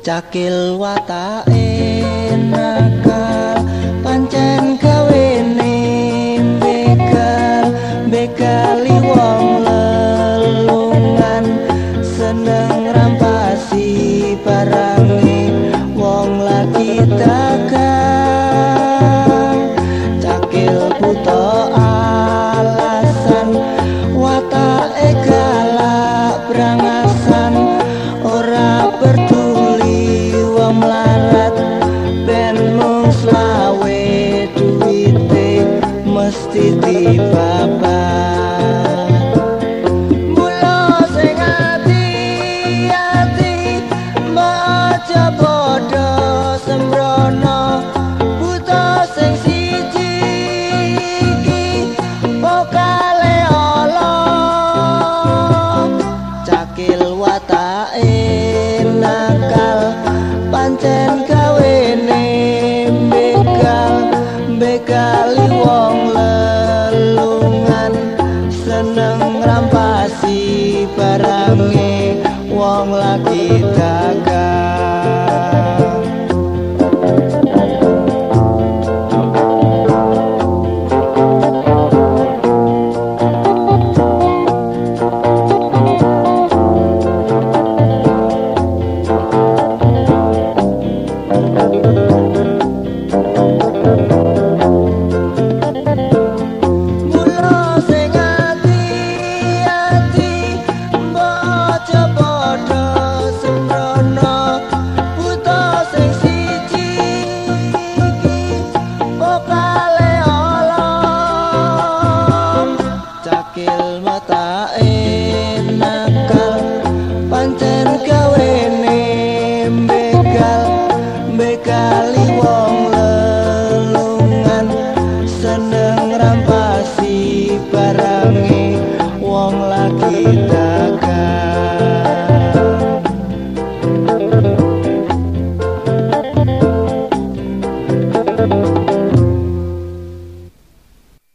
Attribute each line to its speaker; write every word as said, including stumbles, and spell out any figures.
Speaker 1: Cakil watake nakal pancen gawene begal begali wong lelungan seneng rampasi barange wong lagi dagang cakil buta alasan watake galak brangasan ora peduli wong melarat ben mung